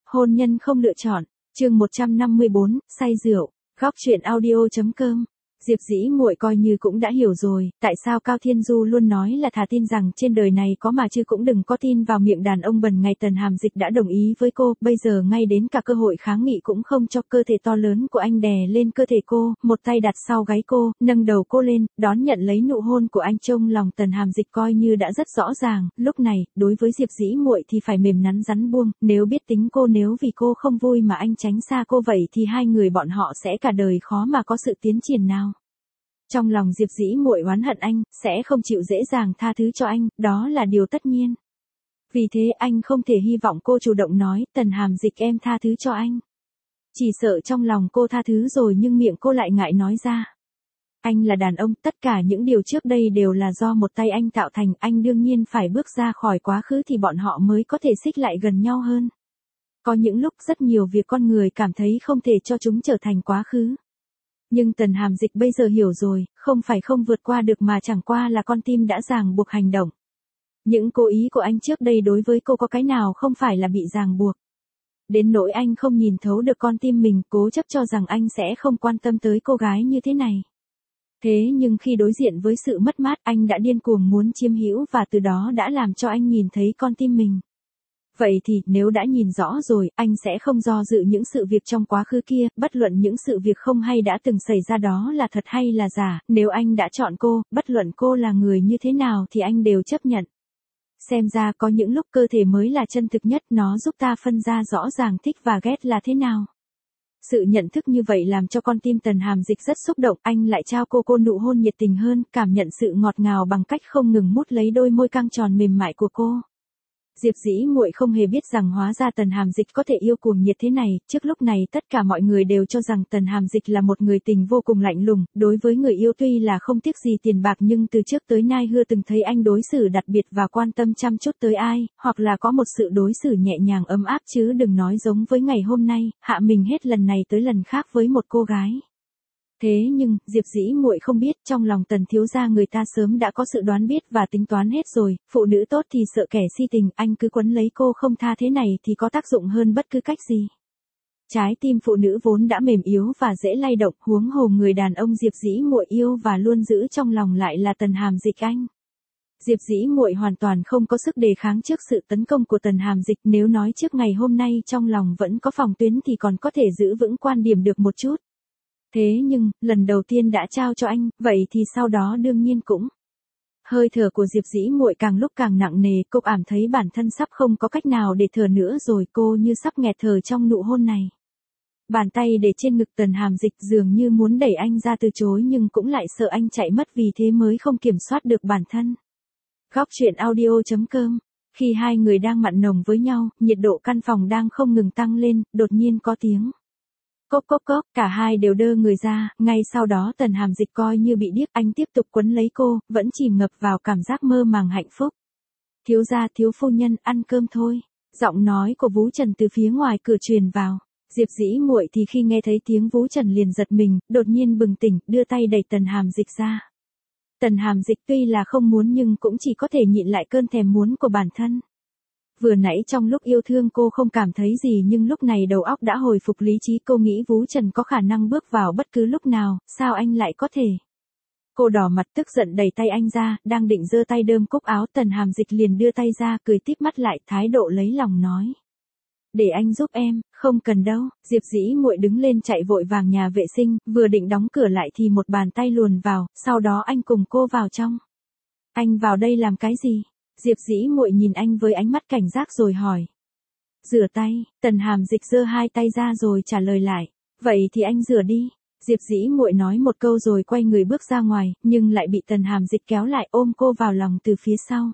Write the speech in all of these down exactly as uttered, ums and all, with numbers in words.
Hôn nhân không lựa chọn, chương một trăm năm mươi bốn, say rượu, góc truyện audio.com. Diệp Dĩ Muội coi như cũng đã hiểu rồi, tại sao Cao Thiên Du luôn nói là thà tin rằng trên đời này có mà chứ cũng đừng có tin vào miệng đàn ông bần ngày Tần Hàm Dịch đã đồng ý với cô, bây giờ ngay đến cả cơ hội kháng nghị cũng không cho. Cơ thể to lớn của anh đè lên cơ thể cô, một tay đặt sau gáy cô, nâng đầu cô lên, đón nhận lấy nụ hôn của anh. Trong lòng Tần Hàm Dịch coi như đã rất rõ ràng, lúc này, đối với Diệp Dĩ Muội thì phải mềm nắn rắn buông, nếu biết tính cô, nếu vì cô không vui mà anh tránh xa cô vậy thì hai người bọn họ sẽ cả đời khó mà có sự tiến triển nào. Trong lòng Diệp Dĩ Muội oán hận anh, sẽ không chịu dễ dàng tha thứ cho anh, đó là điều tất nhiên. Vì thế anh không thể hy vọng cô chủ động nói, Tần Hàm Dịch em tha thứ cho anh. Chỉ sợ trong lòng cô tha thứ rồi nhưng miệng cô lại ngại nói ra. Anh là đàn ông, tất cả những điều trước đây đều là do một tay anh tạo thành, anh đương nhiên phải bước ra khỏi quá khứ thì bọn họ mới có thể xích lại gần nhau hơn. Có những lúc rất nhiều việc con người cảm thấy không thể cho chúng trở thành quá khứ. Nhưng Tần Hàm Dịch bây giờ hiểu rồi, không phải không vượt qua được mà chẳng qua là con tim đã ràng buộc hành động. Những cố ý của anh trước đây đối với cô có cái nào không phải là bị ràng buộc. Đến nỗi anh không nhìn thấu được con tim mình, cố chấp cho rằng anh sẽ không quan tâm tới cô gái như thế này. Thế nhưng khi đối diện với sự mất mát, anh đã điên cuồng muốn chiếm hữu và từ đó đã làm cho anh nhìn thấy con tim mình. Vậy thì, nếu đã nhìn rõ rồi, anh sẽ không do dự những sự việc trong quá khứ kia, bất luận những sự việc không hay đã từng xảy ra đó là thật hay là giả, nếu anh đã chọn cô, bất luận cô là người như thế nào thì anh đều chấp nhận. Xem ra có những lúc cơ thể mới là chân thực nhất, nó giúp ta phân ra rõ ràng thích và ghét là thế nào. Sự nhận thức như vậy làm cho con tim Tần Hàm Dịch rất xúc động, anh lại trao cô cô nụ hôn nhiệt tình hơn, cảm nhận sự ngọt ngào bằng cách không ngừng mút lấy đôi môi căng tròn mềm mại của cô. Diệp Dĩ Muội không hề biết rằng hóa ra Tần Hàm Dịch có thể yêu cuồng nhiệt thế này, trước lúc này tất cả mọi người đều cho rằng Tần Hàm Dịch là một người tình vô cùng lạnh lùng, đối với người yêu tuy là không tiếc gì tiền bạc nhưng từ trước tới nay chưa từng thấy anh đối xử đặc biệt và quan tâm chăm chút tới ai, hoặc là có một sự đối xử nhẹ nhàng ấm áp chứ đừng nói giống với ngày hôm nay, hạ mình hết lần này tới lần khác với một cô gái. Thế nhưng, Diệp Dĩ Muội không biết, trong lòng Tần thiếu gia người ta sớm đã có sự đoán biết và tính toán hết rồi, phụ nữ tốt thì sợ kẻ si tình, anh cứ quấn lấy cô không tha thế này thì có tác dụng hơn bất cứ cách gì. Trái tim phụ nữ vốn đã mềm yếu và dễ lay động, huống hồ người đàn ông Diệp Dĩ Muội yêu và luôn giữ trong lòng lại là Tần Hàm Dịch anh. Diệp Dĩ Muội hoàn toàn không có sức đề kháng trước sự tấn công của Tần Hàm Dịch, nếu nói trước ngày hôm nay trong lòng vẫn có phòng tuyến thì còn có thể giữ vững quan điểm được một chút. Thế nhưng, lần đầu tiên đã trao cho anh, vậy thì sau đó đương nhiên cũng. Hơi thở của Diệp Dĩ Muội càng lúc càng nặng nề, cô cảm thấy bản thân sắp không có cách nào để thở nữa rồi, cô như sắp nghẹt thở trong nụ hôn này. Bàn tay để trên ngực Tần Hàm Dịch dường như muốn đẩy anh ra từ chối nhưng cũng lại sợ anh chạy mất vì thế mới không kiểm soát được bản thân. Góc truyện audio.com. Khi hai người đang mặn nồng với nhau, nhiệt độ căn phòng đang không ngừng tăng lên, đột nhiên có tiếng. Cốc cốc cốc, cả hai đều đơ người ra, ngay sau đó Tần Hàm Dịch coi như bị điếc, anh tiếp tục quấn lấy cô, vẫn chìm ngập vào cảm giác mơ màng hạnh phúc. Thiếu gia, thiếu phu nhân, ăn cơm thôi. Giọng nói của Vũ Trần từ phía ngoài cửa truyền vào. Diệp Dĩ Muội thì khi nghe thấy tiếng Vũ Trần liền giật mình, đột nhiên bừng tỉnh, đưa tay đẩy Tần Hàm Dịch ra. Tần Hàm Dịch tuy là không muốn nhưng cũng chỉ có thể nhịn lại cơn thèm muốn của bản thân. Vừa nãy trong lúc yêu thương cô không cảm thấy gì nhưng lúc này đầu óc đã hồi phục lý trí, cô nghĩ Vũ Trần có khả năng bước vào bất cứ lúc nào, sao anh lại có thể. Cô đỏ mặt tức giận đẩy tay anh ra, đang định giơ tay đơm cúc áo, Tần Hàm Dịch liền đưa tay ra, cười tít mắt lại, thái độ lấy lòng nói. Để anh giúp em, không cần đâu. Diệp Dĩ Muội đứng lên chạy vội vàng nhà vệ sinh, vừa định đóng cửa lại thì một bàn tay luồn vào, sau đó anh cùng cô vào trong. Anh vào đây làm cái gì? Diệp Dĩ Muội nhìn anh với ánh mắt cảnh giác rồi hỏi. Rửa tay. Tần Hàm Dịch giơ hai tay ra rồi trả lời lại. Vậy thì anh rửa đi. Diệp Dĩ Muội nói một câu rồi quay người bước ra ngoài, nhưng lại bị Tần Hàm Dịch kéo lại ôm cô vào lòng từ phía sau.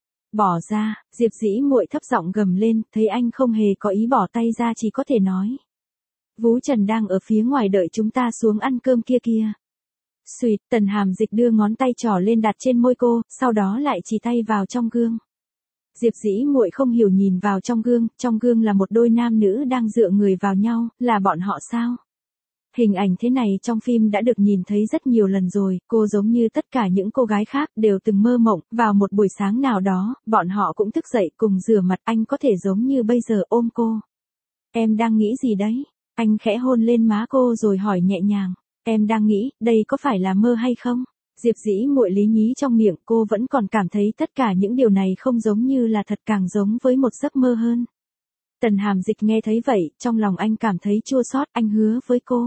Bỏ ra. Diệp Dĩ Muội thấp giọng gầm lên, thấy anh không hề có ý bỏ tay ra chỉ có thể nói. Vũ Trần đang ở phía ngoài đợi chúng ta xuống ăn cơm kia kia. Xuyệt, Tần Hàm Dịch đưa ngón tay trỏ lên đặt trên môi cô, sau đó lại chỉ tay vào trong gương. Diệp Dĩ Muội không hiểu nhìn vào trong gương, trong gương là một đôi nam nữ đang dựa người vào nhau, là bọn họ sao? Hình ảnh thế này trong phim đã được nhìn thấy rất nhiều lần rồi, cô giống như tất cả những cô gái khác đều từng mơ mộng, vào một buổi sáng nào đó, bọn họ cũng thức dậy cùng rửa mặt, anh có thể giống như bây giờ ôm cô. Em đang nghĩ gì đấy? Anh khẽ hôn lên má cô rồi hỏi nhẹ nhàng. Em đang nghĩ, đây có phải là mơ hay không? Diệp Dĩ Muội lý nhí trong miệng, cô vẫn còn cảm thấy tất cả những điều này không giống như là thật, càng giống với một giấc mơ hơn. Tần Hàm Dịch nghe thấy vậy, trong lòng anh cảm thấy chua xót, anh hứa với cô.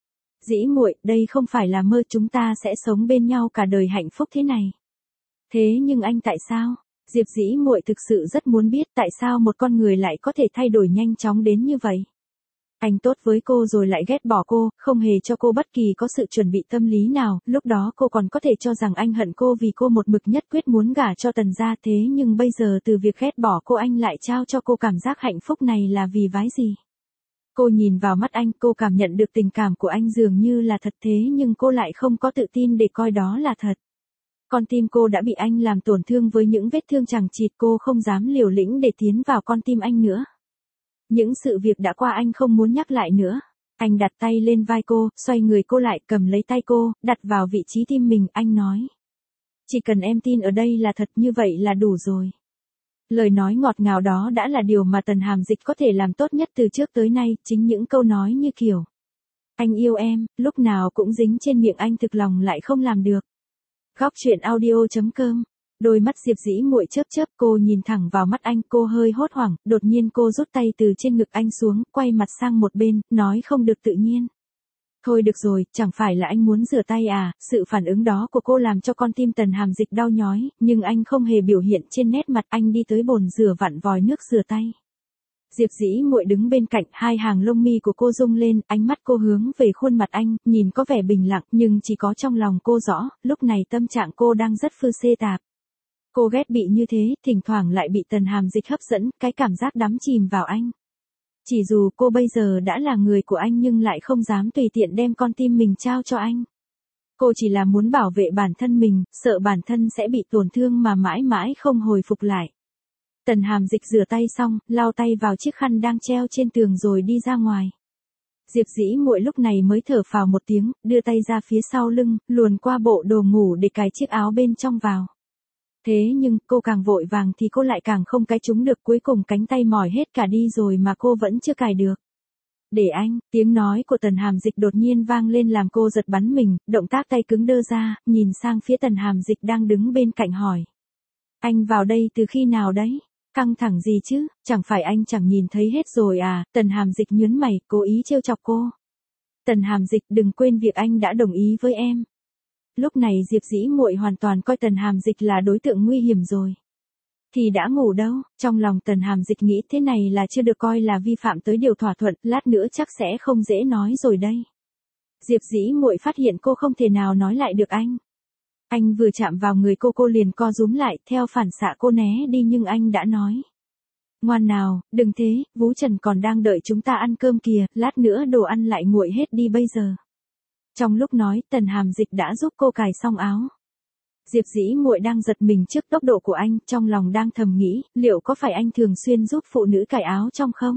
Dĩ Muội, đây không phải là mơ, chúng ta sẽ sống bên nhau cả đời hạnh phúc thế này. Thế nhưng anh tại sao? Diệp Dĩ Muội thực sự rất muốn biết tại sao một con người lại có thể thay đổi nhanh chóng đến như vậy. Anh tốt với cô rồi lại ghét bỏ cô, không hề cho cô bất kỳ có sự chuẩn bị tâm lý nào, lúc đó cô còn có thể cho rằng anh hận cô vì cô một mực nhất quyết muốn gả cho Tần gia, thế nhưng bây giờ từ việc ghét bỏ cô anh lại trao cho cô cảm giác hạnh phúc này là vì vái gì? Cô nhìn vào mắt anh, cô cảm nhận được tình cảm của anh dường như là thật, thế nhưng cô lại không có tự tin để coi đó là thật. Con tim cô đã bị anh làm tổn thương với những vết thương chằng chịt, cô không dám liều lĩnh để tiến vào con tim anh nữa. Những sự việc đã qua anh không muốn nhắc lại nữa. Anh đặt tay lên vai cô, xoay người cô lại, cầm lấy tay cô, đặt vào vị trí tim mình, anh nói. Chỉ cần em tin ở đây là thật, như vậy là đủ rồi. Lời nói ngọt ngào đó đã là điều mà Tần Hàm Dịch có thể làm tốt nhất từ trước tới nay, chính những câu nói như kiểu. Anh yêu em, lúc nào cũng dính trên miệng anh, thực lòng lại không làm được. Góc truyện audio chấm com. Đôi mắt Diệp Dĩ Muội chớp chớp, cô nhìn thẳng vào mắt anh, cô hơi hốt hoảng, đột nhiên cô rút tay từ trên ngực anh xuống, quay mặt sang một bên, nói không được tự nhiên. Thôi được rồi, chẳng phải là anh muốn rửa tay à? Sự phản ứng đó của cô làm cho con tim Tần Hàm Dịch đau nhói, nhưng anh không hề biểu hiện trên nét mặt, anh đi tới bồn rửa vặn vòi nước rửa tay. Diệp Dĩ Muội đứng bên cạnh, hai hàng lông mi của cô rung lên, ánh mắt cô hướng về khuôn mặt anh, nhìn có vẻ bình lặng, nhưng chỉ có trong lòng cô rõ, lúc này tâm trạng cô đang rất phư xê tạp. Cô ghét bị như thế, thỉnh thoảng lại bị Tần Hàm Dịch hấp dẫn, cái cảm giác đắm chìm vào anh. Chỉ dù cô bây giờ đã là người của anh nhưng lại không dám tùy tiện đem con tim mình trao cho anh. Cô chỉ là muốn bảo vệ bản thân mình, sợ bản thân sẽ bị tổn thương mà mãi mãi không hồi phục lại. Tần Hàm Dịch rửa tay xong, lau tay vào chiếc khăn đang treo trên tường rồi đi ra ngoài. Diệp Dĩ Muội lúc này mới thở phào một tiếng, đưa tay ra phía sau lưng, luồn qua bộ đồ ngủ để cài chiếc áo bên trong vào. Thế nhưng, cô càng vội vàng thì cô lại càng không cái trúng được, cuối cùng cánh tay mỏi hết cả đi rồi mà cô vẫn chưa cài được. Để anh, tiếng nói của Tần Hàm Dịch đột nhiên vang lên làm cô giật bắn mình, động tác tay cứng đơ ra, nhìn sang phía Tần Hàm Dịch đang đứng bên cạnh hỏi. Anh vào đây từ khi nào đấy? Căng thẳng gì chứ, chẳng phải anh chẳng nhìn thấy hết rồi à? Tần Hàm Dịch nhớn mày, cố ý trêu chọc cô. Tần Hàm Dịch, đừng quên việc anh đã đồng ý với em. Lúc này Diệp Dĩ Muội hoàn toàn coi Tần Hàm Dịch là đối tượng nguy hiểm rồi. Thì đã ngủ đâu, trong lòng Tần Hàm Dịch nghĩ thế này là chưa được coi là vi phạm tới điều thỏa thuận, lát nữa chắc sẽ không dễ nói rồi đây. Diệp Dĩ Muội phát hiện cô không thể nào nói lại được anh. Anh vừa chạm vào người cô cô liền co rúm lại, theo phản xạ cô né đi nhưng anh đã nói. Ngoan nào, đừng thế, Vú Trần còn đang đợi chúng ta ăn cơm kìa, lát nữa đồ ăn lại nguội hết đi bây giờ. Trong lúc nói, Tần Hàm Dịch đã giúp cô cài xong áo. Diệp Dĩ Muội đang giật mình trước tốc độ của anh, trong lòng đang thầm nghĩ, liệu có phải anh thường xuyên giúp phụ nữ cài áo trong không?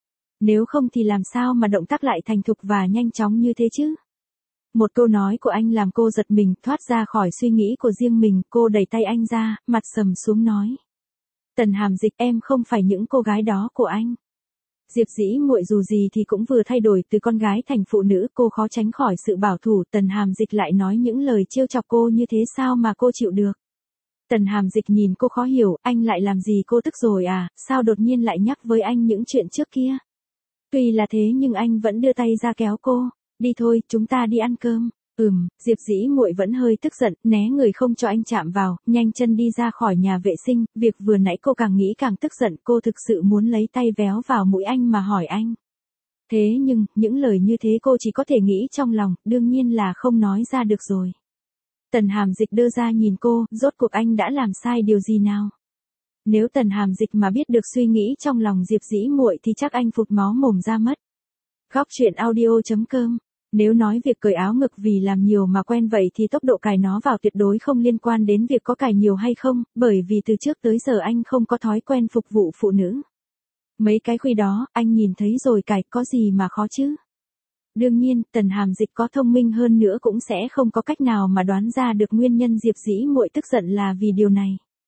Nếu không thì làm sao mà động tác lại thành thục và nhanh chóng như thế chứ? Một câu nói của anh làm cô giật mình, thoát ra khỏi suy nghĩ của riêng mình, cô đẩy tay anh ra, mặt sầm xuống nói. Tần Hàm Dịch, em không phải những cô gái đó của anh. Diệp Dĩ Muội dù gì thì cũng vừa thay đổi từ con gái thành phụ nữ, cô khó tránh khỏi sự bảo thủ, Tần Hàm Dịch lại nói những lời trêu chọc cô như thế sao mà cô chịu được. Tần Hàm Dịch nhìn cô khó hiểu, anh lại làm gì cô tức rồi à, sao đột nhiên lại nhắc với anh những chuyện trước kia. Tuy là thế nhưng anh vẫn đưa tay ra kéo cô, đi thôi, chúng ta đi ăn cơm. Ừm, Diệp Dĩ Muội vẫn hơi tức giận, né người không cho anh chạm vào, nhanh chân đi ra khỏi nhà vệ sinh, việc vừa nãy cô càng nghĩ càng tức giận, cô thực sự muốn lấy tay véo vào mũi anh mà hỏi anh. Thế nhưng, những lời như thế cô chỉ có thể nghĩ trong lòng, đương nhiên là không nói ra được rồi. Tần Hàm Dịch đưa ra nhìn cô, rốt cuộc anh đã làm sai điều gì nào? Nếu Tần Hàm Dịch mà biết được suy nghĩ trong lòng Diệp Dĩ Muội thì chắc anh phụt máu mồm ra mất. Góc truyện audio chấm com. Nếu nói việc cởi áo ngực vì làm nhiều mà quen vậy thì tốc độ cài nó vào tuyệt đối không liên quan đến việc có cài nhiều hay không, bởi vì từ trước tới giờ anh không có thói quen phục vụ phụ nữ. Mấy cái khuy đó, anh nhìn thấy rồi cài, có gì mà khó chứ? Đương nhiên, Tần Hàm Dịch có thông minh hơn nữa cũng sẽ không có cách nào mà đoán ra được nguyên nhân Diệp Dĩ Muội tức giận là vì điều này.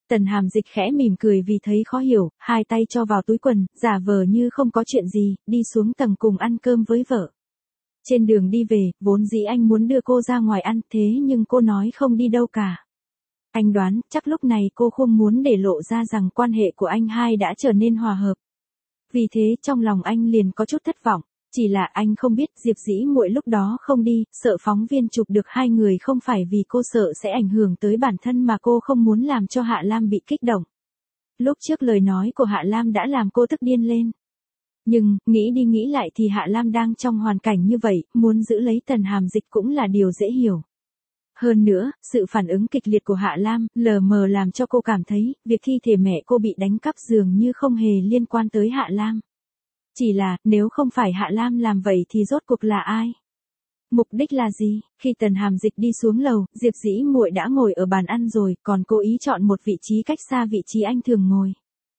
Tần Hàm Dịch khẽ mỉm cười vì thấy khó hiểu, hai tay cho vào túi quần, giả vờ như không có chuyện gì, đi xuống tầng cùng ăn cơm với vợ. Trên đường đi về, vốn dĩ anh muốn đưa cô ra ngoài ăn, thế nhưng cô nói không đi đâu cả. Anh đoán, chắc lúc này cô không muốn để lộ ra rằng quan hệ của anh hai đã trở nên hòa hợp. Vì thế trong lòng anh liền có chút thất vọng, chỉ là anh không biết Diệp Dĩ Muội lúc đó không đi, sợ phóng viên chụp được hai người không phải vì cô sợ sẽ ảnh hưởng tới bản thân mà cô không muốn làm cho Hạ Lam bị kích động. Lúc trước lời nói của Hạ Lam đã làm cô tức điên lên. Nhưng, nghĩ đi nghĩ lại thì Hạ Lam đang trong hoàn cảnh như vậy, muốn giữ lấy Tần Hàm Dịch cũng là điều dễ hiểu. Hơn nữa, sự phản ứng kịch liệt của Hạ Lam, lờ mờ làm cho cô cảm thấy, việc thi thể mẹ cô bị đánh cắp dường như không hề liên quan tới Hạ Lam. Chỉ là, nếu không phải Hạ Lam làm vậy thì rốt cuộc là ai? Mục đích là gì? Khi Tần Hàm Dịch đi xuống lầu, Diệp Dĩ Muội đã ngồi ở bàn ăn rồi, còn cố ý chọn một vị trí cách xa vị trí anh thường ngồi.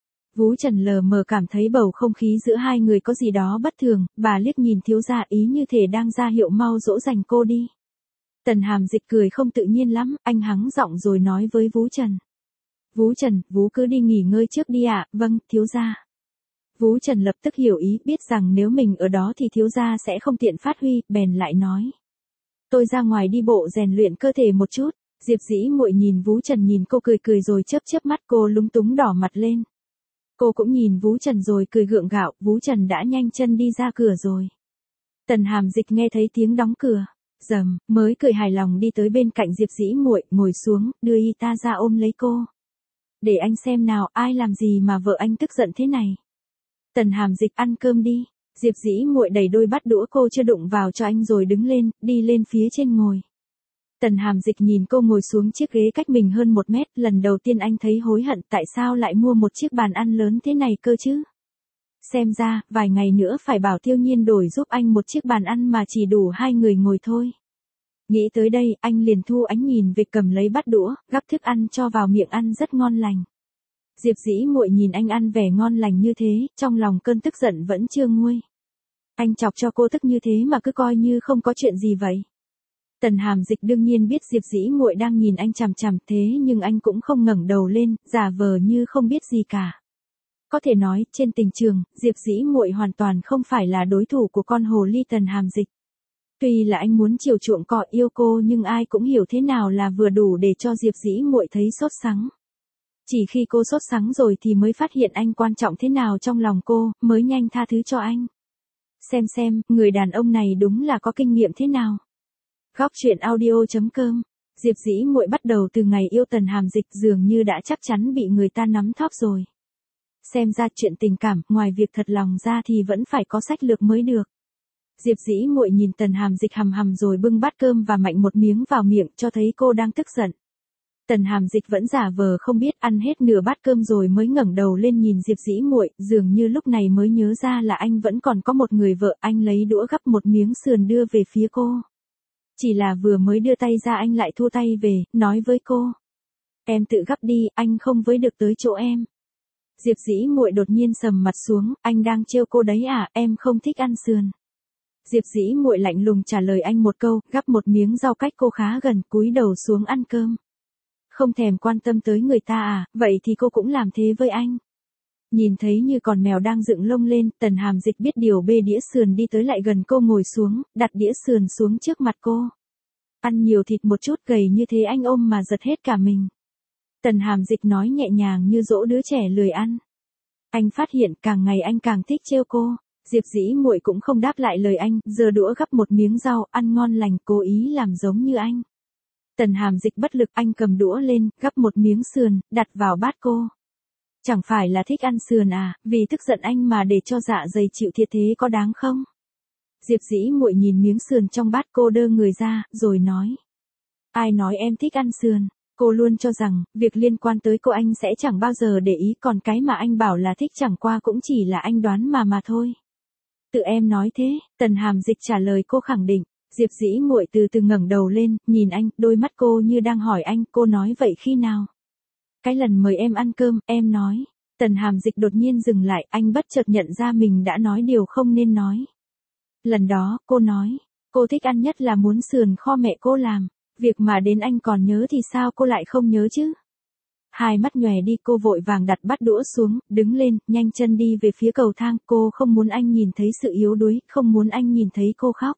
Vú Trần lờ mờ cảm thấy bầu không khí giữa hai người có gì đó bất thường, bà liếc nhìn thiếu gia ý như thể đang ra hiệu mau dỗ dành cô đi. Tần Hàm Dịch cười không tự nhiên lắm, anh hắng giọng rồi nói với Vú Trần. Vú Trần, Vú cứ đi nghỉ ngơi trước đi ạ, vâng, thiếu gia. Vú Trần lập tức hiểu ý, biết rằng nếu mình ở đó thì thiếu gia sẽ không tiện phát huy, bèn lại nói. Tôi ra ngoài đi bộ rèn luyện cơ thể một chút. Diệp Dĩ Muội nhìn Vú Trần nhìn cô cười cười rồi chớp chớp mắt, cô lúng túng đỏ mặt lên. Cô cũng nhìn Vú Trần rồi cười gượng gạo, Vú Trần đã nhanh chân đi ra cửa rồi. Tần Hàm Dịch nghe thấy tiếng đóng cửa, rầm, mới cười hài lòng đi tới bên cạnh Diệp Dĩ Muội, ngồi xuống, đưa y ta ra ôm lấy cô. Để anh xem nào, ai làm gì mà vợ anh tức giận thế này. Tần Hàm Dịch ăn cơm đi. Diệp Dĩ Muội đẩy đôi bát đũa cô chưa đụng vào cho anh rồi đứng lên, đi lên phía trên ngồi. Tần Hàm Dịch nhìn cô ngồi xuống chiếc ghế cách mình hơn một mét, lần đầu tiên anh thấy hối hận tại sao lại mua một chiếc bàn ăn lớn thế này cơ chứ. Xem ra, vài ngày nữa phải bảo Tiêu Nhiên đổi giúp anh một chiếc bàn ăn mà chỉ đủ hai người ngồi thôi. Nghĩ tới đây, anh liền thu ánh nhìn về cầm lấy bát đũa, gắp thức ăn cho vào miệng ăn rất ngon lành. Diệp Dĩ Muội nhìn anh ăn vẻ ngon lành như thế, trong lòng cơn tức giận vẫn chưa nguôi. Anh chọc cho cô tức như thế mà cứ coi như không có chuyện gì vậy. Tần Hàm Dịch đương nhiên biết Diệp Dĩ Muội đang nhìn anh chằm chằm thế nhưng anh cũng không ngẩng đầu lên, giả vờ như không biết gì cả. Có thể nói, trên tình trường, Diệp Dĩ Muội hoàn toàn không phải là đối thủ của con hồ ly Tần Hàm Dịch. Tuy là anh muốn chiều chuộng cọ yêu cô nhưng ai cũng hiểu thế nào là vừa đủ để cho Diệp Dĩ Muội thấy sốt sắng. Chỉ khi cô sốt sắng rồi thì mới phát hiện anh quan trọng thế nào trong lòng cô, mới nhanh tha thứ cho anh. Xem xem, người đàn ông này đúng là có kinh nghiệm thế nào. Góc truyện audio chấm com. Diệp Dĩ Muội bắt đầu từ ngày yêu Tần Hàm Dịch dường như đã chắc chắn bị người ta nắm thóp rồi. Xem ra chuyện tình cảm, ngoài việc thật lòng ra thì vẫn phải có sách lược mới được. Diệp Dĩ Muội nhìn Tần Hàm Dịch hằm hằm rồi bưng bát cơm và mạnh một miếng vào miệng cho thấy cô đang tức giận. Tần Hàm Dịch vẫn giả vờ không biết, ăn hết nửa bát cơm rồi mới ngẩng đầu lên nhìn Diệp Dĩ Muội, dường như lúc này mới nhớ ra là anh vẫn còn có một người vợ, anh lấy đũa gắp một miếng sườn đưa về phía cô. Chỉ là vừa mới đưa tay ra anh lại thua tay về, nói với cô. Em tự gắp đi, anh không với được tới chỗ em. Diệp Dĩ Muội đột nhiên sầm mặt xuống, anh đang trêu cô đấy à, em không thích ăn sườn. Diệp Dĩ Muội lạnh lùng trả lời anh một câu, gắp một miếng rau cách cô khá gần, cúi đầu xuống ăn cơm. Không thèm quan tâm tới người ta à, vậy thì cô cũng làm thế với anh. Nhìn thấy như con mèo đang dựng lông lên, Tần Hàm Dịch biết điều bê đĩa sườn đi tới lại gần cô ngồi xuống, đặt đĩa sườn xuống trước mặt cô. Ăn nhiều thịt một chút, gầy như thế anh ôm mà giật hết cả mình. Tần Hàm Dịch nói nhẹ nhàng như dỗ đứa trẻ lười ăn. Anh phát hiện càng ngày anh càng thích trêu cô. Diệp Dĩ Muội cũng không đáp lại lời anh, giơ đũa gắp một miếng rau, ăn ngon lành, cố ý làm giống như anh. Tần Hàm Dịch bất lực, anh cầm đũa lên, gắp một miếng sườn, đặt vào bát cô. Chẳng phải là thích ăn sườn à, vì tức giận anh mà để cho dạ dày chịu thiệt thế có đáng không? Diệp Dĩ Muội nhìn miếng sườn trong bát cô đơ người ra, rồi nói. Ai nói em thích ăn sườn? Cô luôn cho rằng, việc liên quan tới cô anh sẽ chẳng bao giờ để ý, còn cái mà anh bảo là thích chẳng qua cũng chỉ là anh đoán mà mà thôi. Tự em nói thế, Tần Hàm Dịch trả lời cô khẳng định. Diệp Dĩ Muội từ từ ngẩng đầu lên, nhìn anh, đôi mắt cô như đang hỏi anh, cô nói vậy khi nào? Cái lần mời em ăn cơm, em nói. Tần Hàm Dịch đột nhiên dừng lại, anh bất chợt nhận ra mình đã nói điều không nên nói. Lần đó, cô nói, cô thích ăn nhất là muốn sườn kho mẹ cô làm. Việc mà đến anh còn nhớ thì sao cô lại không nhớ chứ? Hai mắt nhòe đi, cô vội vàng đặt bát đũa xuống, đứng lên, nhanh chân đi về phía cầu thang, cô không muốn anh nhìn thấy sự yếu đuối, không muốn anh nhìn thấy cô khóc.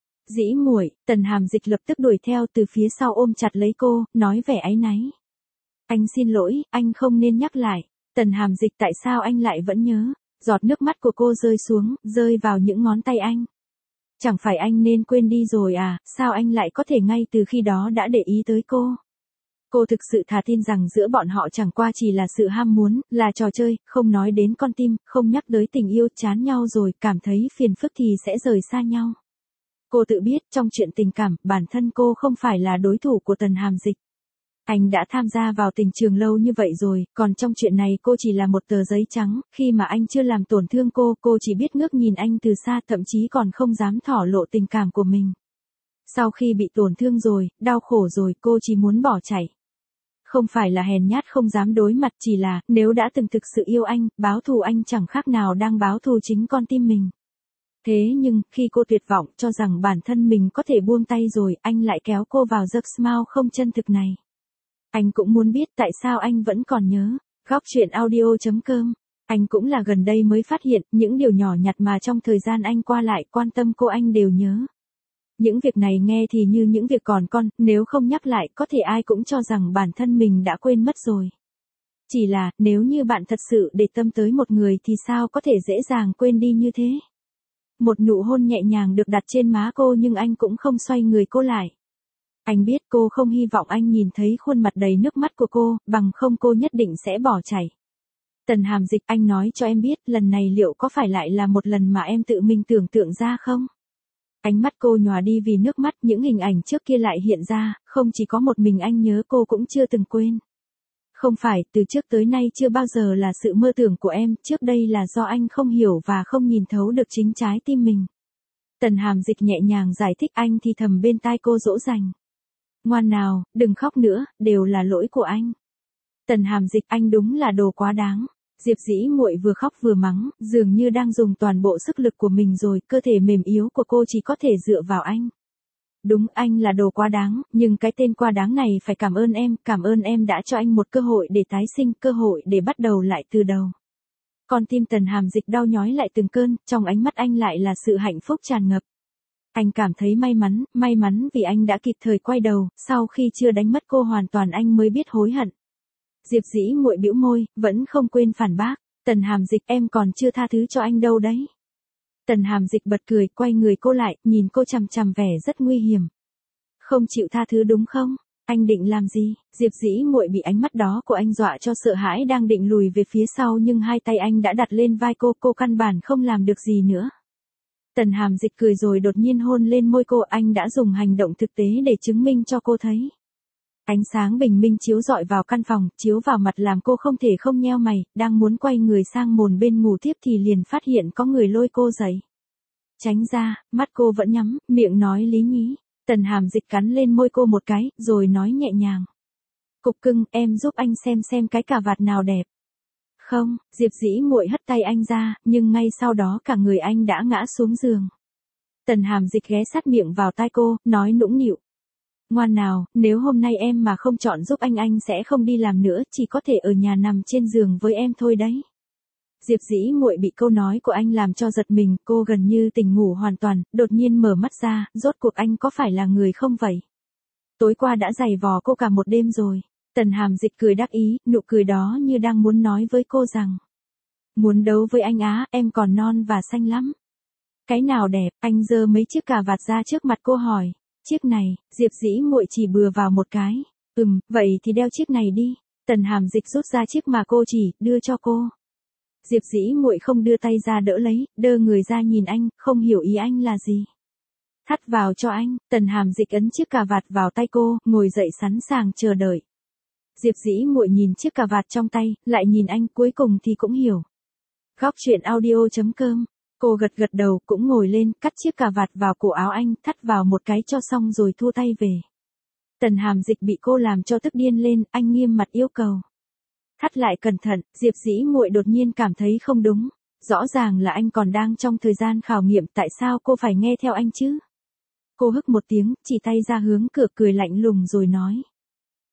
Dĩ muội, Tần Hàm Dịch lập tức đuổi theo từ phía sau ôm chặt lấy cô, nói vẻ áy náy. Anh xin lỗi, anh không nên nhắc lại. Tần Hàm Dịch, tại sao anh lại vẫn nhớ? Giọt nước mắt của cô rơi xuống, rơi vào những ngón tay anh. Chẳng phải anh nên quên đi rồi à, sao anh lại có thể ngay từ khi đó đã để ý tới cô? Cô thực sự thà tin rằng giữa bọn họ chẳng qua chỉ là sự ham muốn, là trò chơi, không nói đến con tim, không nhắc tới tình yêu, chán nhau rồi, cảm thấy phiền phức thì sẽ rời xa nhau. Cô tự biết, trong chuyện tình cảm, bản thân cô không phải là đối thủ của Tần Hàm Dịch. Anh đã tham gia vào tình trường lâu như vậy rồi, còn trong chuyện này cô chỉ là một tờ giấy trắng, khi mà anh chưa làm tổn thương cô, cô chỉ biết ngước nhìn anh từ xa, thậm chí còn không dám thổ lộ tình cảm của mình. Sau khi bị tổn thương rồi, đau khổ rồi, cô chỉ muốn bỏ chạy. Không phải là hèn nhát không dám đối mặt, chỉ là, nếu đã từng thực sự yêu anh, báo thù anh chẳng khác nào đang báo thù chính con tim mình. Thế nhưng, khi cô tuyệt vọng cho rằng bản thân mình có thể buông tay rồi, anh lại kéo cô vào giấc mơ không chân thực này. Anh cũng muốn biết tại sao anh vẫn còn nhớ. Góc chuyện audio chấm com. Anh cũng là gần đây mới phát hiện, những điều nhỏ nhặt mà trong thời gian anh qua lại quan tâm cô anh đều nhớ. Những việc này nghe thì như những việc còn con, nếu không nhắc lại có thể ai cũng cho rằng bản thân mình đã quên mất rồi. Chỉ là, nếu như bạn thật sự để tâm tới một người thì sao có thể dễ dàng quên đi như thế? Một nụ hôn nhẹ nhàng được đặt trên má cô nhưng anh cũng không xoay người cô lại. Anh biết cô không hy vọng anh nhìn thấy khuôn mặt đầy nước mắt của cô, bằng không cô nhất định sẽ bỏ chạy. Tần Hàm Dịch, anh nói cho em biết, lần này liệu có phải lại là một lần mà em tự mình tưởng tượng ra không? Ánh mắt cô nhòa đi vì nước mắt, những hình ảnh trước kia lại hiện ra, không chỉ có một mình anh nhớ cô cũng chưa từng quên. Không phải, từ trước tới nay chưa bao giờ là sự mơ tưởng của em, trước đây là do anh không hiểu và không nhìn thấu được chính trái tim mình. Tần Hàm Dịch nhẹ nhàng giải thích, anh thì thầm bên tai cô dỗ dành. Ngoan nào, đừng khóc nữa, đều là lỗi của anh. Tần Hàm Dịch, anh đúng là đồ quá đáng. Diệp Dĩ Muội vừa khóc vừa mắng, dường như đang dùng toàn bộ sức lực của mình rồi, cơ thể mềm yếu của cô chỉ có thể dựa vào anh. Đúng, anh là đồ quá đáng, nhưng cái tên quá đáng này phải cảm ơn em, cảm ơn em đã cho anh một cơ hội để tái sinh, cơ hội để bắt đầu lại từ đầu. Con tim Tần Hàm Dịch đau nhói lại từng cơn, trong ánh mắt anh lại là sự hạnh phúc tràn ngập. Anh cảm thấy may mắn, may mắn vì anh đã kịp thời quay đầu, sau khi chưa đánh mất cô hoàn toàn anh mới biết hối hận. Diệp Dĩ Muội bĩu môi, vẫn không quên phản bác, Tần Hàm Dịch, em còn chưa tha thứ cho anh đâu đấy. Tần Hàm Dịch bật cười, quay người cô lại, nhìn cô chằm chằm vẻ rất nguy hiểm. Không chịu tha thứ đúng không? Anh định làm gì? Diệp Dĩ Muội bị ánh mắt đó của anh dọa cho sợ hãi, đang định lùi về phía sau nhưng hai tay anh đã đặt lên vai cô, cô căn bản không làm được gì nữa. Tần Hàm Dịch cười rồi đột nhiên hôn lên môi cô, anh đã dùng hành động thực tế để chứng minh cho cô thấy. Ánh sáng bình minh chiếu rọi vào căn phòng, chiếu vào mặt làm cô không thể không nheo mày, đang muốn quay người sang mồn bên ngủ tiếp thì liền phát hiện có người lôi cô dậy. Tránh ra, mắt cô vẫn nhắm, miệng nói lý nhí. Tần Hàm Dịch cắn lên môi cô một cái, rồi nói nhẹ nhàng. Cục cưng, em giúp anh xem xem cái cà vạt nào đẹp. Không, Diệp Dĩ Muội hất tay anh ra, nhưng ngay sau đó cả người anh đã ngã xuống giường. Tần Hàm Dịch ghé sát miệng vào tai cô, nói nũng nịu. Ngoan nào, nếu hôm nay em mà không chọn giúp anh anh sẽ không đi làm nữa, chỉ có thể ở nhà nằm trên giường với em thôi đấy. Diệp Dĩ Muội bị câu nói của anh làm cho giật mình, cô gần như tỉnh ngủ hoàn toàn, đột nhiên mở mắt ra, rốt cuộc anh có phải là người không vậy? Tối qua đã giày vò cô cả một đêm rồi. Tần Hàm Dịch cười đắc ý, nụ cười đó như đang muốn nói với cô rằng. Muốn đấu với anh á, em còn non và xanh lắm. Cái nào đẹp, anh giơ mấy chiếc cà vạt ra trước mặt cô hỏi. Chiếc này, Diệp Dĩ Muội chỉ bừa vào một cái. Ừm, vậy thì đeo chiếc này đi. Tần Hàm Dịch rút ra chiếc mà cô chỉ, đưa cho cô. Diệp Dĩ Muội không đưa tay ra đỡ lấy, đơ người ra nhìn anh, không hiểu ý anh là gì. Thắt vào cho anh, Tần Hàm Dịch ấn chiếc cà vạt vào tay cô, ngồi dậy sẵn sàng chờ đợi. Diệp Dĩ Muội nhìn chiếc cà vạt trong tay, lại nhìn anh, cuối cùng thì cũng hiểu. Góc chuyện audio chấm com. Cô gật gật đầu, cũng ngồi lên, cắt chiếc cà vạt vào cổ áo anh, thắt vào một cái cho xong rồi thu tay về. Tần Hàm Dịch bị cô làm cho tức điên lên, anh nghiêm mặt yêu cầu. Thắt lại cẩn thận, Diệp Dĩ Muội đột nhiên cảm thấy không đúng. Rõ ràng là anh còn đang trong thời gian khảo nghiệm, tại sao cô phải nghe theo anh chứ? Cô hức một tiếng, chỉ tay ra hướng cửa, cười lạnh lùng rồi nói.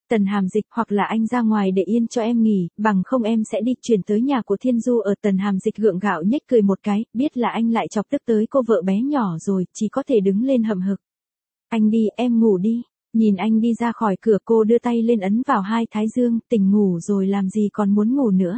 Tần Hàm Dịch, hoặc là anh ra ngoài để yên cho em nghỉ, bằng không em sẽ đi chuyển tới nhà của Thiên Du ở. Tần Hàm Dịch gượng gạo nhếch cười một cái, biết là anh lại chọc tức tới cô vợ bé nhỏ rồi, chỉ có thể đứng lên hậm hực. Anh đi, em ngủ đi. Nhìn anh đi ra khỏi cửa, cô đưa tay lên ấn vào hai thái dương, tỉnh ngủ rồi làm gì còn muốn ngủ nữa.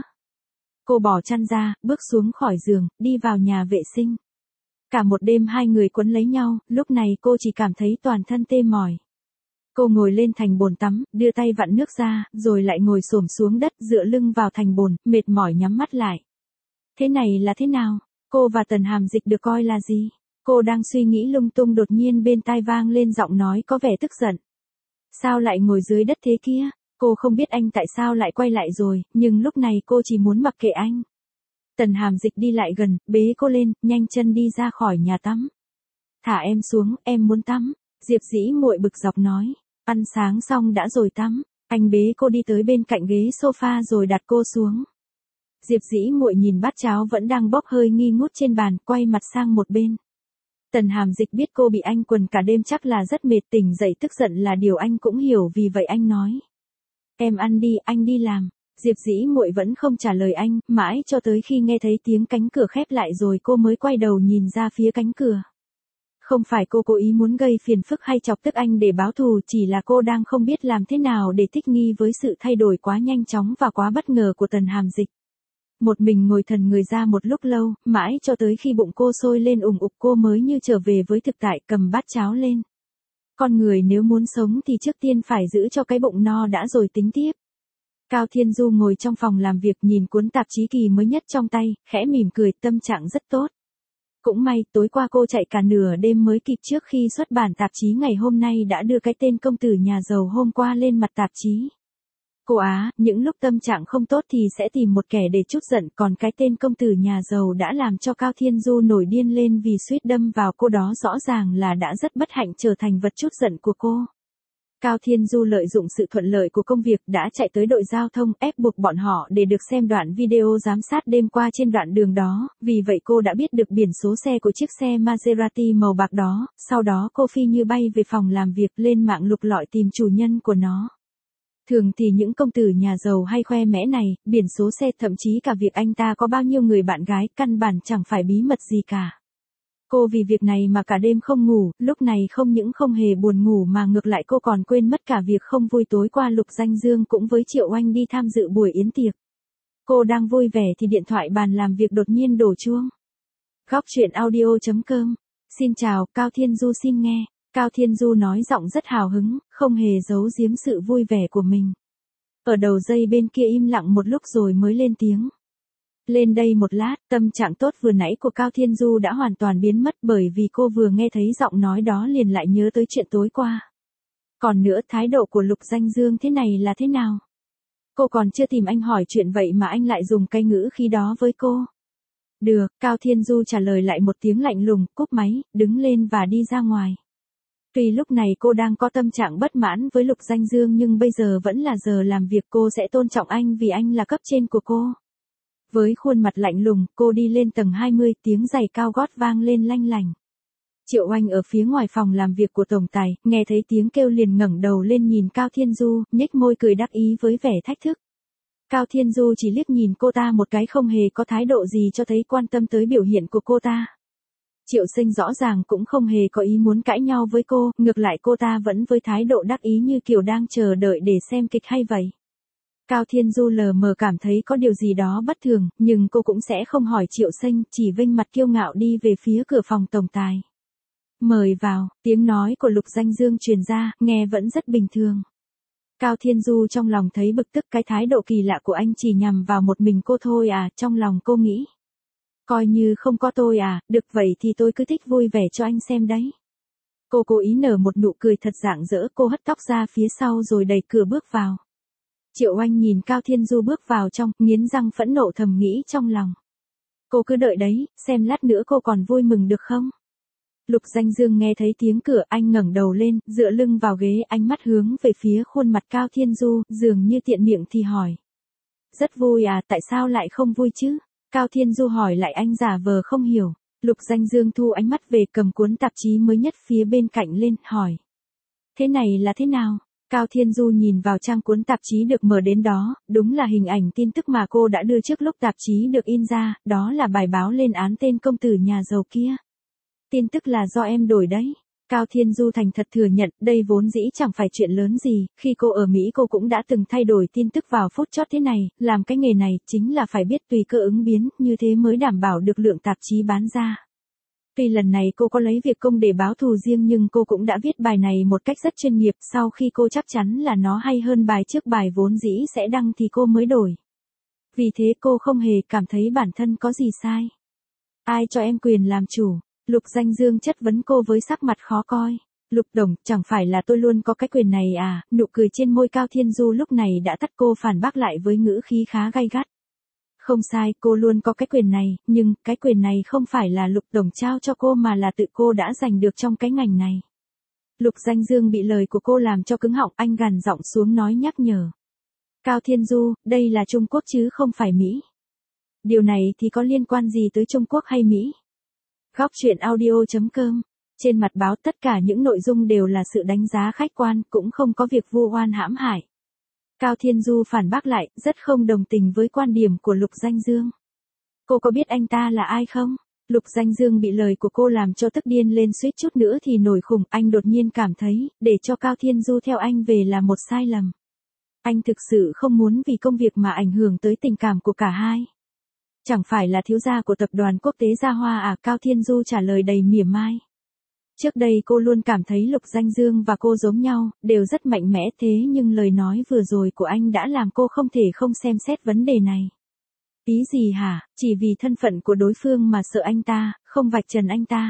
Cô bỏ chăn ra, bước xuống khỏi giường, đi vào nhà vệ sinh. Cả một đêm hai người quấn lấy nhau, lúc này cô chỉ cảm thấy toàn thân tê mỏi. Cô ngồi lên thành bồn tắm, đưa tay vặn nước ra, rồi lại ngồi xổm xuống đất, dựa lưng vào thành bồn, mệt mỏi nhắm mắt lại. Thế này là thế nào? Cô và Tần Hàm Dịch được coi là gì? Cô đang suy nghĩ lung tung, đột nhiên bên tai vang lên giọng nói có vẻ tức giận. Sao lại ngồi dưới đất thế kia? Cô không biết anh tại sao lại quay lại rồi, nhưng lúc này cô chỉ muốn mặc kệ anh. Tần Hàm Dịch đi lại gần, bế cô lên, nhanh chân đi ra khỏi nhà tắm. Thả em xuống, em muốn tắm. Diệp Dĩ Muội bực dọc nói. Ăn sáng xong đã rồi tắm. Anh bế cô đi tới bên cạnh ghế sofa rồi đặt cô xuống. Diệp Dĩ Muội nhìn bát cháo vẫn đang bốc hơi nghi ngút trên bàn, quay mặt sang một bên. Tần Hàm Dịch biết cô bị anh quần cả đêm chắc là rất mệt, tỉnh dậy tức giận là điều anh cũng hiểu, vì vậy anh nói. Em ăn đi, anh đi làm. Diệp Dĩ Muội vẫn không trả lời anh, mãi cho tới khi nghe thấy tiếng cánh cửa khép lại rồi cô mới quay đầu nhìn ra phía cánh cửa. Không phải cô cố ý muốn gây phiền phức hay chọc tức anh để báo thù, chỉ là cô đang không biết làm thế nào để thích nghi với sự thay đổi quá nhanh chóng và quá bất ngờ của Tần Hàm Dịch. Một mình ngồi thần người ra một lúc lâu, mãi cho tới khi bụng cô sôi lên ùng ục cô mới như trở về với thực tại, cầm bát cháo lên. Con người nếu muốn sống thì trước tiên phải giữ cho cái bụng no đã rồi tính tiếp. Cao Thiên Du ngồi trong phòng làm việc nhìn cuốn tạp chí kỳ mới nhất trong tay, khẽ mỉm cười, tâm trạng rất tốt. Cũng may, tối qua cô chạy cả nửa đêm mới kịp, trước khi xuất bản tạp chí ngày hôm nay đã đưa cái tên công tử nhà giàu hôm qua lên mặt tạp chí. Cô Á, những lúc tâm trạng không tốt thì sẽ tìm một kẻ để trút giận, còn cái tên công tử nhà giàu đã làm cho Cao Thiên Du nổi điên lên vì suýt đâm vào cô, đó rõ ràng là đã rất bất hạnh trở thành vật trút giận của cô. Cao Thiên Du lợi dụng sự thuận lợi của công việc đã chạy tới đội giao thông, ép buộc bọn họ để được xem đoạn video giám sát đêm qua trên đoạn đường đó, vì vậy cô đã biết được biển số xe của chiếc xe Maserati màu bạc đó, sau đó cô phi như bay về phòng làm việc, lên mạng lục lọi tìm chủ nhân của nó. Thường thì những công tử nhà giàu hay khoe mẽ này, biển số xe, thậm chí cả việc anh ta có bao nhiêu người bạn gái, căn bản chẳng phải bí mật gì cả. Cô vì việc này mà cả đêm không ngủ, lúc này không những không hề buồn ngủ mà ngược lại cô còn quên mất cả việc không vui tối qua Lục Danh Dương cũng với Triệu Oanh đi tham dự buổi yến tiệc. Cô đang vui vẻ thì điện thoại bàn làm việc đột nhiên đổ chuông. Góc truyện audio chấm com. Xin chào, Cao Thiên Du xin nghe. Cao Thiên Du nói giọng rất hào hứng, không hề giấu giếm sự vui vẻ của mình. Ở đầu dây bên kia im lặng một lúc rồi mới lên tiếng. Lên đây một lát, tâm trạng tốt vừa nãy của Cao Thiên Du đã hoàn toàn biến mất, bởi vì cô vừa nghe thấy giọng nói đó liền lại nhớ tới chuyện tối qua. Còn nữa, thái độ của Lục Danh Dương thế này là thế nào? Cô còn chưa tìm anh hỏi chuyện vậy mà anh lại dùng cái ngữ khí đó với cô. Được, Cao Thiên Du trả lời lại một tiếng lạnh lùng, cúp máy, đứng lên và đi ra ngoài. Tuy lúc này cô đang có tâm trạng bất mãn với Lục Danh Dương nhưng bây giờ vẫn là giờ làm việc, cô sẽ tôn trọng anh vì anh là cấp trên của cô. Với khuôn mặt lạnh lùng, cô đi lên tầng hai mươi, tiếng giày cao gót vang lên lanh lành. Triệu Oanh ở phía ngoài phòng làm việc của tổng tài, nghe thấy tiếng kêu liền ngẩng đầu lên nhìn Cao Thiên Du, nhếch môi cười đắc ý với vẻ thách thức. Cao Thiên Du chỉ liếc nhìn cô ta một cái, không hề có thái độ gì cho thấy quan tâm tới biểu hiện của cô ta. Triệu Sinh rõ ràng cũng không hề có ý muốn cãi nhau với cô, ngược lại cô ta vẫn với thái độ đắc ý như kiểu đang chờ đợi để xem kịch hay vậy. Cao Thiên Du lờ mờ cảm thấy có điều gì đó bất thường, nhưng cô cũng sẽ không hỏi Triệu Sinh, chỉ vênh mặt kiêu ngạo đi về phía cửa phòng tổng tài. Mời vào, tiếng nói của Lục Danh Dương truyền ra, nghe vẫn rất bình thường. Cao Thiên Du trong lòng thấy bực tức, cái thái độ kỳ lạ của anh chỉ nhằm vào một mình cô thôi à, trong lòng cô nghĩ. Coi như không có tôi à, được vậy thì tôi cứ thích vui vẻ cho anh xem đấy. Cô cố ý nở một nụ cười thật rạng rỡ, cô hất tóc ra phía sau rồi đẩy cửa bước vào. Triệu Oanh nhìn Cao Thiên Du bước vào trong, nghiến răng phẫn nộ thầm nghĩ trong lòng. Cô cứ đợi đấy, xem lát nữa cô còn vui mừng được không? Lục Danh Dương nghe thấy tiếng cửa, anh ngẩng đầu lên, dựa lưng vào ghế, ánh mắt hướng về phía khuôn mặt Cao Thiên Du, dường như tiện miệng thì hỏi. Rất vui à, tại sao lại không vui chứ? Cao Thiên Du hỏi lại, anh giả vờ không hiểu. Lục Danh Dương thu ánh mắt về, cầm cuốn tạp chí mới nhất phía bên cạnh lên, hỏi. Thế này là thế nào? Cao Thiên Du nhìn vào trang cuốn tạp chí được mở đến đó, đúng là hình ảnh tin tức mà cô đã đưa trước lúc tạp chí được in ra, đó là bài báo lên án tên công tử nhà giàu kia. Tin tức là do em đổi đấy. Cao Thiên Du thành thật thừa nhận, đây vốn dĩ chẳng phải chuyện lớn gì, khi cô ở Mỹ cô cũng đã từng thay đổi tin tức vào phút chót thế này, làm cái nghề này chính là phải biết tùy cơ ứng biến, như thế mới đảm bảo được lượng tạp chí bán ra. Tuy lần này cô có lấy việc công để báo thù riêng nhưng cô cũng đã viết bài này một cách rất chuyên nghiệp, sau khi cô chắc chắn là nó hay hơn bài trước bài vốn dĩ sẽ đăng thì cô mới đổi. Vì thế cô không hề cảm thấy bản thân có gì sai. Ai cho em quyền làm chủ? Lục Danh Dương chất vấn cô với sắc mặt khó coi. Lục Đồng, chẳng phải là tôi luôn có cái quyền này à? Nụ cười trên môi Cao Thiên Du lúc này đã tắt, cô phản bác lại với ngữ khí khá gay gắt. Không sai, cô luôn có cái quyền này, nhưng cái quyền này không phải là Lục Đồng trao cho cô mà là tự cô đã giành được trong cái ngành này. Lục Danh Dương bị lời của cô làm cho cứng họng, anh gằn giọng xuống nói nhắc nhở. Cao Thiên Du, đây là Trung Quốc chứ không phải Mỹ. Điều này thì có liên quan gì tới Trung Quốc hay Mỹ? Góc truyện audio chấm com. Trên mặt báo tất cả những nội dung đều là sự đánh giá khách quan, cũng không có việc vu oan hãm hại. Cao Thiên Du phản bác lại, rất không đồng tình với quan điểm của Lục Danh Dương. Cô có biết anh ta là ai không? Lục Danh Dương bị lời của cô làm cho tức điên lên, suýt chút nữa thì nổi khùng. Anh đột nhiên cảm thấy, để cho Cao Thiên Du theo anh về là một sai lầm. Anh thực sự không muốn vì công việc mà ảnh hưởng tới tình cảm của cả hai. Chẳng phải là thiếu gia của tập đoàn quốc tế Gia Hoa à? Cao Thiên Du trả lời đầy mỉa mai. Trước đây cô luôn cảm thấy Lục Danh Dương và cô giống nhau, đều rất mạnh mẽ, thế nhưng lời nói vừa rồi của anh đã làm cô không thể không xem xét vấn đề này. Ý gì hả? Chỉ vì thân phận của đối phương mà sợ anh ta, không vạch trần anh ta.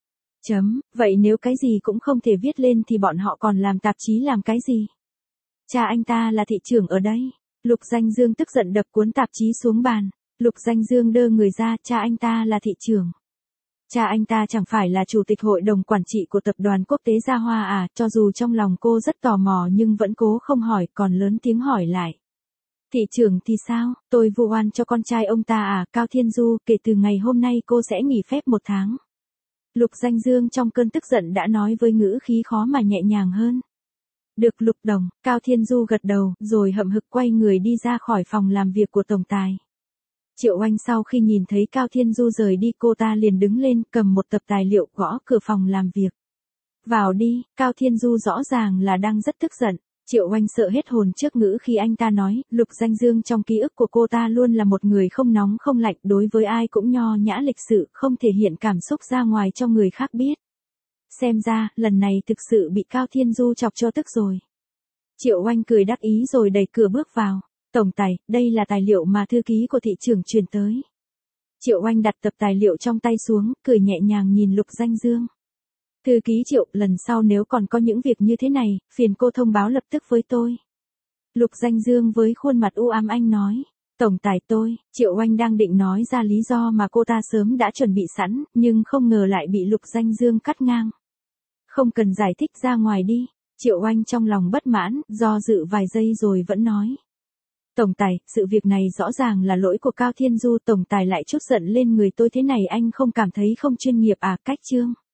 Chấm, vậy nếu cái gì cũng không thể viết lên thì bọn họ còn làm tạp chí làm cái gì? Cha anh ta là thị trưởng ở đây. Lục Danh Dương tức giận đập cuốn tạp chí xuống bàn. Lục Danh Dương đơ người ra, cha anh ta là thị trưởng. Cha anh ta chẳng phải là chủ tịch hội đồng quản trị của tập đoàn quốc tế Gia Hoa à? Cho dù trong lòng cô rất tò mò nhưng vẫn cố không hỏi, còn lớn tiếng hỏi lại. Thị trưởng thì sao? Tôi vu oan cho con trai ông ta à? Cao Thiên Du, kể từ ngày hôm nay cô sẽ nghỉ phép một tháng. Lục Danh Dương trong cơn tức giận đã nói với ngữ khí khó mà nhẹ nhàng hơn. Được Lục Đồng, Cao Thiên Du gật đầu, rồi hậm hực quay người đi ra khỏi phòng làm việc của tổng tài. Triệu Oanh sau khi nhìn thấy Cao Thiên Du rời đi, cô ta liền đứng lên, cầm một tập tài liệu, gõ cửa phòng làm việc. Vào đi. Cao Thiên Du rõ ràng là đang rất tức giận. Triệu Oanh sợ hết hồn trước ngữ khi anh ta nói, Lục Danh Dương trong ký ức của cô ta luôn là một người không nóng không lạnh, đối với ai cũng nho nhã lịch sự, không thể hiện cảm xúc ra ngoài cho người khác biết. Xem ra, lần này thực sự bị Cao Thiên Du chọc cho tức rồi. Triệu Oanh cười đắc ý rồi đẩy cửa bước vào. Tổng tài, đây là tài liệu mà thư ký của thị trưởng truyền tới. Triệu Oanh đặt tập tài liệu trong tay xuống, cười nhẹ nhàng nhìn Lục Danh Dương. Thư ký Triệu, lần sau nếu còn có những việc như thế này, phiền cô thông báo lập tức với tôi. Lục Danh Dương với khuôn mặt u ám anh nói. Tổng tài tôi, Triệu Oanh đang định nói ra lý do mà cô ta sớm đã chuẩn bị sẵn, nhưng không ngờ lại bị Lục Danh Dương cắt ngang. Không cần giải thích, ra ngoài đi. Triệu Oanh trong lòng bất mãn, do dự vài giây rồi vẫn nói. Tổng tài, sự việc này rõ ràng là lỗi của Cao Thiên Du, tổng tài lại trút giận lên người tôi thế này, anh không cảm thấy không chuyên nghiệp à? Cách chương